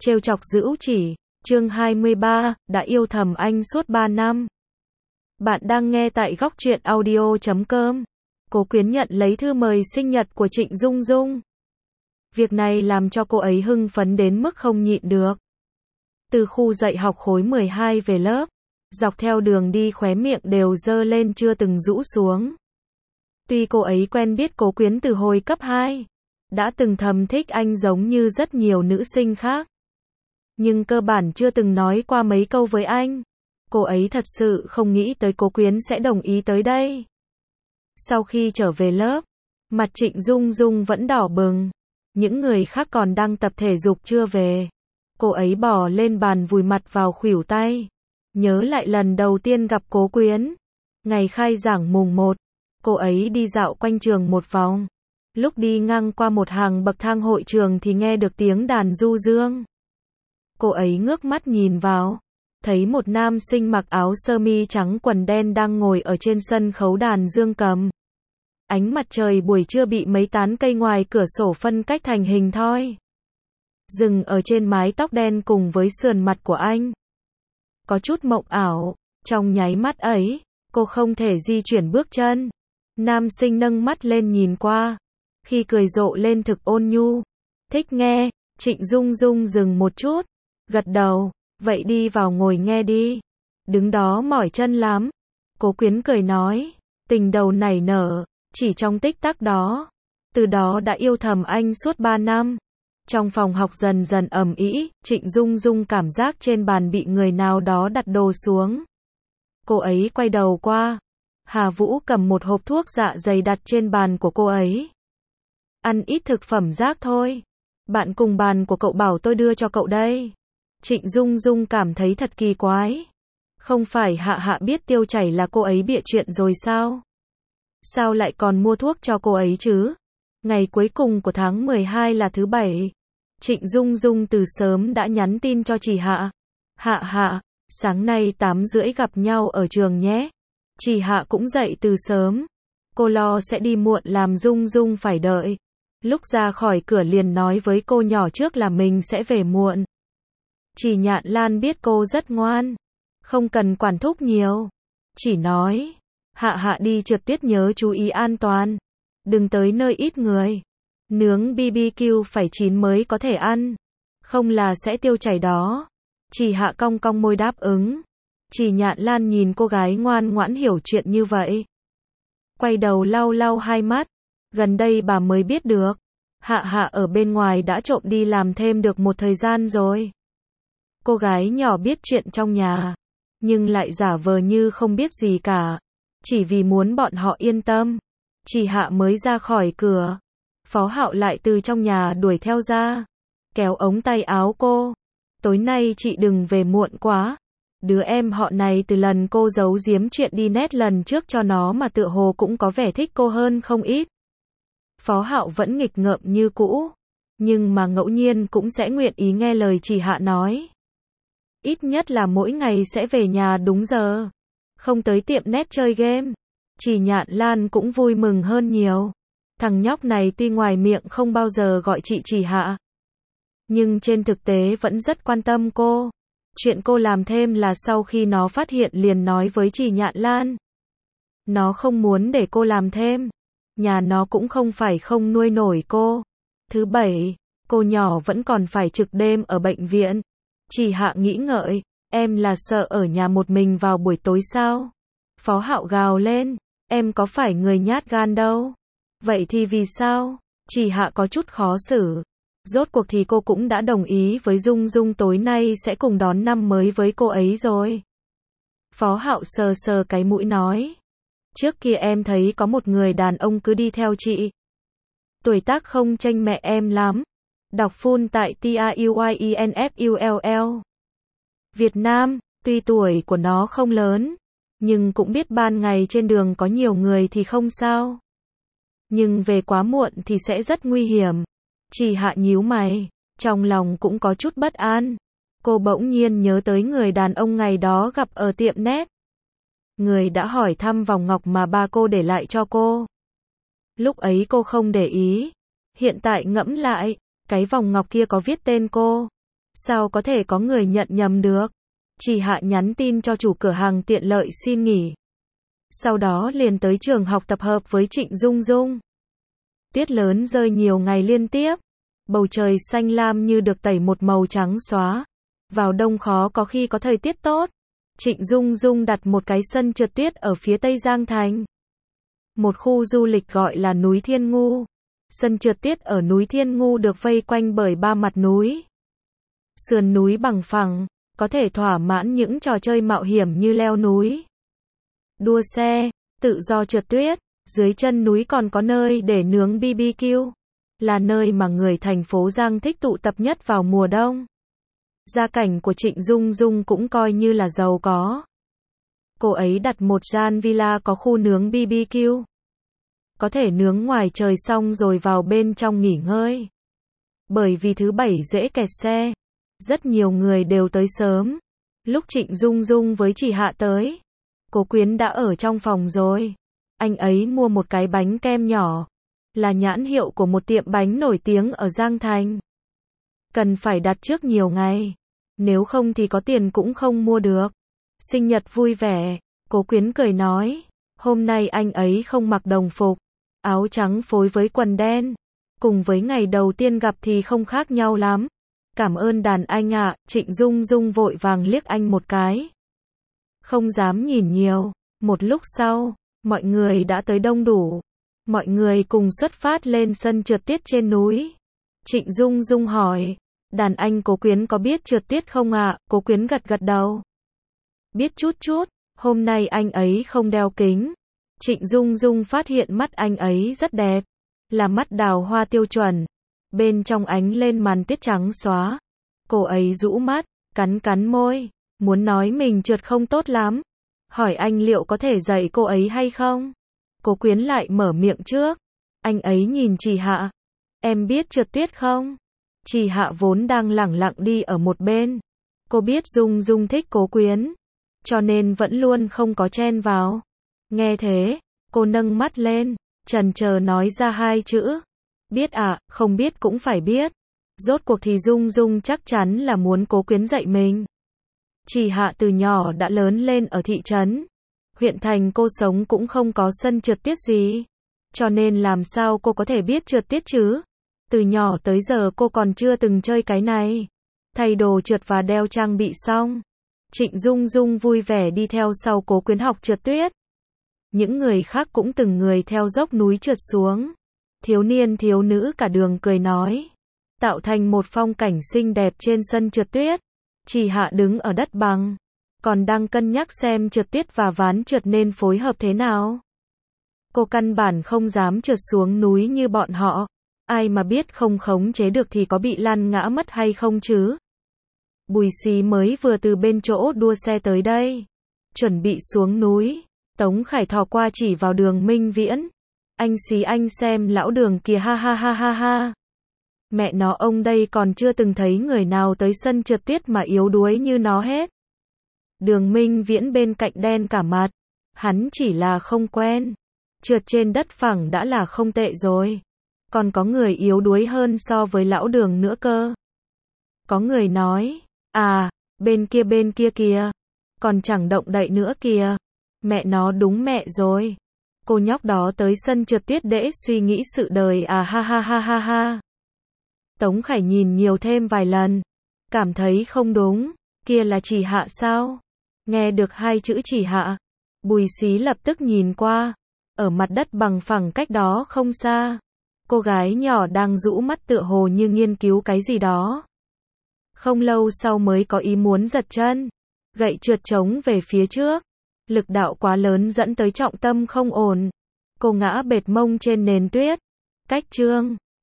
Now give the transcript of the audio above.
Trêu chọc Dữu Chỉ, chương 23, đã yêu thầm anh suốt 3 năm. Bạn đang nghe tại Góc Truyện Audio.com. Cố Quyến nhận lấy thư mời sinh nhật của Trịnh Dung Dung. Việc này làm cho cô ấy hưng phấn đến mức không nhịn được. Từ khu dạy học khối 12 về lớp, dọc theo đường đi khóe miệng đều dơ lên chưa từng rũ xuống. Tuy cô ấy quen biết Cố Quyến từ hồi cấp 2, đã từng thầm thích anh giống như rất nhiều nữ sinh khác, nhưng cơ bản chưa từng nói qua mấy câu với anh. Cô ấy thật sự không nghĩ tới Cố Quyến sẽ đồng ý tới đây. Sau khi trở về lớp, mặt Trịnh Dung Dung vẫn đỏ bừng. Những người khác còn đang tập thể dục chưa về. Cô ấy bò lên bàn vùi mặt vào khuỷu tay. Nhớ lại lần đầu tiên gặp Cố Quyến. Ngày khai giảng mùng 1, cô ấy đi dạo quanh trường một vòng. Lúc đi ngang qua một hàng bậc thang hội trường thì nghe được tiếng đàn du dương. Cô ấy ngước mắt nhìn vào, thấy một nam sinh mặc áo sơ mi trắng quần đen đang ngồi ở trên sân khấu đàn dương cầm. Ánh mặt trời buổi trưa bị mấy tán cây ngoài cửa sổ phân cách thành hình thoi, dừng ở trên mái tóc đen cùng với sườn mặt của anh. Có chút mộng ảo, trong nháy mắt ấy, cô không thể di chuyển bước chân. Nam sinh nâng mắt lên nhìn qua, khi cười rộ lên thực ôn nhu. Thích nghe. Trịnh Dung Dung dừng một chút, gật đầu, vậy đi vào ngồi nghe đi. Đứng đó mỏi chân lắm. Cố Quyến cười nói, tình đầu nảy nở, chỉ trong tích tắc đó. Từ đó đã yêu thầm anh suốt 3 năm. Trong phòng học dần dần ầm ĩ, Trịnh Dung Dung cảm giác trên bàn bị người nào đó đặt đồ xuống. Cô ấy quay đầu qua. Hà Vũ cầm một hộp thuốc dạ dày đặt trên bàn của cô ấy. Ăn ít thực phẩm rác thôi. Bạn cùng bàn của cậu bảo tôi đưa cho cậu đây. Trịnh Dung Dung cảm thấy thật kỳ quái. Không phải Hạ Hạ biết tiêu chảy là cô ấy bịa chuyện rồi sao? Sao lại còn mua thuốc cho cô ấy chứ? Ngày cuối cùng của tháng 12 là thứ Bảy. Trịnh Dung Dung từ sớm đã nhắn tin cho chị Hạ. Hạ Hạ, sáng nay 8:30 gặp nhau ở trường nhé. Chị Hạ cũng dậy từ sớm. Cô lo sẽ đi muộn làm Dung Dung phải đợi. Lúc ra khỏi cửa liền nói với cô nhỏ trước là mình sẽ về muộn. Chị Nhạn Lan biết cô rất ngoan, không cần quản thúc nhiều. Chỉ nói, Hạ Hạ đi trượt tuyết nhớ chú ý an toàn. Đừng tới nơi ít người. Nướng BBQ phải chín mới có thể ăn. Không là sẽ tiêu chảy đó. Chị Hạ cong cong môi đáp ứng. Chị Nhạn Lan nhìn cô gái ngoan ngoãn hiểu chuyện như vậy. Quay đầu lau lau hai mắt. Gần đây bà mới biết được. Hạ Hạ ở bên ngoài đã trộm đi làm thêm được một thời gian rồi. Cô gái nhỏ biết chuyện trong nhà, nhưng lại giả vờ như không biết gì cả. Chỉ vì muốn bọn họ yên tâm. Chị Hạ mới ra khỏi cửa, Phó Hạo lại từ trong nhà đuổi theo ra, kéo ống tay áo cô. Tối nay chị đừng về muộn quá. Đứa em họ này từ lần cô giấu giếm chuyện đi nét lần trước cho nó mà tựa hồ cũng có vẻ thích cô hơn không ít. Phó Hạo vẫn nghịch ngợm như cũ, nhưng mà ngẫu nhiên cũng sẽ nguyện ý nghe lời chị Hạ nói. Ít nhất là mỗi ngày sẽ về nhà đúng giờ, không tới tiệm net chơi game. Chị Nhạn Lan cũng vui mừng hơn nhiều. Thằng nhóc này tuy ngoài miệng không bao giờ gọi chị Hạ, nhưng trên thực tế vẫn rất quan tâm cô. Chuyện cô làm thêm là sau khi nó phát hiện liền nói với chị Nhạn Lan. Nó không muốn để cô làm thêm. Nhà nó cũng không phải không nuôi nổi cô. Thứ Bảy, cô nhỏ vẫn còn phải trực đêm ở bệnh viện. Chị Hạ nghĩ ngợi, em là sợ ở nhà một mình vào buổi tối sao? Phó Hạo gào lên, em có phải người nhát gan đâu. Vậy thì vì sao? Chị Hạ có chút khó xử. Rốt cuộc thì cô cũng đã đồng ý với Dung Dung tối nay sẽ cùng đón năm mới với cô ấy rồi. Phó Hạo sờ sờ cái mũi nói. Trước kia em thấy có một người đàn ông cứ đi theo chị. Tuổi tác không chênh mẹ em lắm. Đọc full tại TAUYINFULL. Việt Nam, tuy tuổi của nó không lớn, nhưng cũng biết ban ngày trên đường có nhiều người thì không sao. Nhưng về quá muộn thì sẽ rất nguy hiểm. Chị Hạ nhíu mày, trong lòng cũng có chút bất an. Cô bỗng nhiên nhớ tới người đàn ông ngày đó gặp ở tiệm net. Người đã hỏi thăm vòng ngọc mà ba cô để lại cho cô. Lúc ấy cô không để ý. Hiện tại ngẫm lại, cái vòng ngọc kia có viết tên cô. Sao có thể có người nhận nhầm được? Chỉ Hạ nhắn tin cho chủ cửa hàng tiện lợi xin nghỉ. Sau đó liền tới trường học tập hợp với Trịnh Dung Dung. Tuyết lớn rơi nhiều ngày liên tiếp. Bầu trời xanh lam như được tẩy một màu trắng xóa. Vào đông khó có khi có thời tiết tốt. Trịnh Dung Dung đặt một cái sân trượt tuyết ở phía tây Giang Thành. Một khu du lịch gọi là núi Thiên Ngu. Sân trượt tuyết ở núi Thiên Ngu được vây quanh bởi 3 mặt núi. Sườn núi bằng phẳng, có thể thỏa mãn những trò chơi mạo hiểm như leo núi, đua xe, tự do trượt tuyết. Dưới chân núi còn có nơi để nướng BBQ, là nơi mà người thành phố Giang thích tụ tập nhất vào mùa đông. Gia cảnh của Trịnh Dung Dung cũng coi như là giàu có. Cô ấy đặt một gian villa có khu nướng BBQ. Có thể nướng ngoài trời xong rồi vào bên trong nghỉ ngơi. Bởi vì thứ bảy dễ kẹt xe, rất nhiều người đều tới sớm. Lúc Trịnh Dung Dung với Chỉ Hạ tới, Cố Quyến đã ở trong phòng rồi. Anh ấy mua một cái bánh kem nhỏ, là nhãn hiệu của một tiệm bánh nổi tiếng ở Giang Thành. Cần phải đặt trước nhiều ngày, nếu không thì có tiền cũng không mua được. Sinh nhật vui vẻ, Cố Quyến cười nói. Hôm nay anh ấy không mặc đồng phục, áo trắng phối với quần đen. Cùng với ngày đầu tiên gặp thì không khác nhau lắm. Cảm ơn đàn anh ạ. Trịnh Dung Dung vội vàng liếc anh một cái. Không dám nhìn nhiều. Một lúc sau, mọi người đã tới đông đủ. Mọi người cùng xuất phát lên sân trượt tuyết trên núi. Trịnh Dung Dung hỏi, đàn anh Cố Quyến có biết trượt tuyết không ạ? Cố Quyến gật gật đầu. Biết chút chút, hôm nay anh ấy không đeo kính. Trịnh Dung Dung phát hiện mắt anh ấy rất đẹp, là mắt đào hoa tiêu chuẩn. Bên trong ánh lên màn tuyết trắng xóa. Cô ấy rũ mắt, cắn cắn môi, muốn nói mình trượt không tốt lắm. Hỏi anh liệu có thể dạy cô ấy hay không? Cố Quyến lại mở miệng trước. Anh ấy nhìn Chỉ Hạ. Em biết trượt tuyết không? Chỉ Hạ vốn đang lẳng lặng đi ở một bên. Cô biết Dung Dung thích Cố Quyến, cho nên vẫn luôn không có chen vào. Nghe thế, cô nâng mắt lên, chần chờ nói ra hai chữ. Biết ạ, không biết cũng phải biết. Rốt cuộc thì Dung Dung chắc chắn là muốn Cố Quyến dạy mình. Chỉ Hạ từ nhỏ đã lớn lên ở thị trấn. Huyện thành cô sống cũng không có sân trượt tuyết gì. Cho nên làm sao cô có thể biết trượt tuyết chứ? Từ nhỏ tới giờ cô còn chưa từng chơi cái này. Thay đồ trượt và đeo trang bị xong, Trịnh Dung Dung vui vẻ đi theo sau Cố Quyến học trượt tuyết. Những người khác cũng từng người theo dốc núi trượt xuống. Thiếu niên thiếu nữ cả đường cười nói, tạo thành một phong cảnh xinh đẹp trên sân trượt tuyết. Chỉ Hạ đứng ở đất bằng, còn đang cân nhắc xem trượt tuyết và ván trượt nên phối hợp thế nào. Cô căn bản không dám trượt xuống núi như bọn họ. Ai mà biết không khống chế được thì có bị lăn ngã mất hay không chứ? Bùi Xí mới vừa từ bên chỗ đua xe tới đây, chuẩn bị xuống núi. Tống Khải thò qua chỉ vào Đường Minh Viễn. Anh Xí anh xem lão Đường kìa, ha ha ha ha ha. Mẹ nó, ông đây còn chưa từng thấy người nào tới sân trượt tuyết mà yếu đuối như nó hết. Đường Minh Viễn bên cạnh đen cả mặt. Hắn chỉ là không quen. Trượt trên đất phẳng đã là không tệ rồi. Còn có người yếu đuối hơn so với lão Đường nữa cơ. Có người nói, à, bên kia kìa. Còn chẳng động đậy nữa kìa. Mẹ nó đúng mẹ rồi. Cô nhóc đó tới sân trượt tuyết để suy nghĩ sự đời à, ha ha ha ha ha. Tống Khải nhìn nhiều thêm vài lần, cảm thấy không đúng. Kia là Chỉ Hạ sao? Nghe được hai chữ Chỉ Hạ, Bùi Xí lập tức nhìn qua. Ở mặt đất bằng phẳng cách đó không xa, cô gái nhỏ đang rũ mắt tựa hồ như nghiên cứu cái gì đó. Không lâu sau mới có ý muốn giật chân, gậy trượt chống về phía trước. Lực đạo quá lớn dẫn tới trọng tâm không ổn. Cô ngã bệt mông trên nền tuyết. Cách chương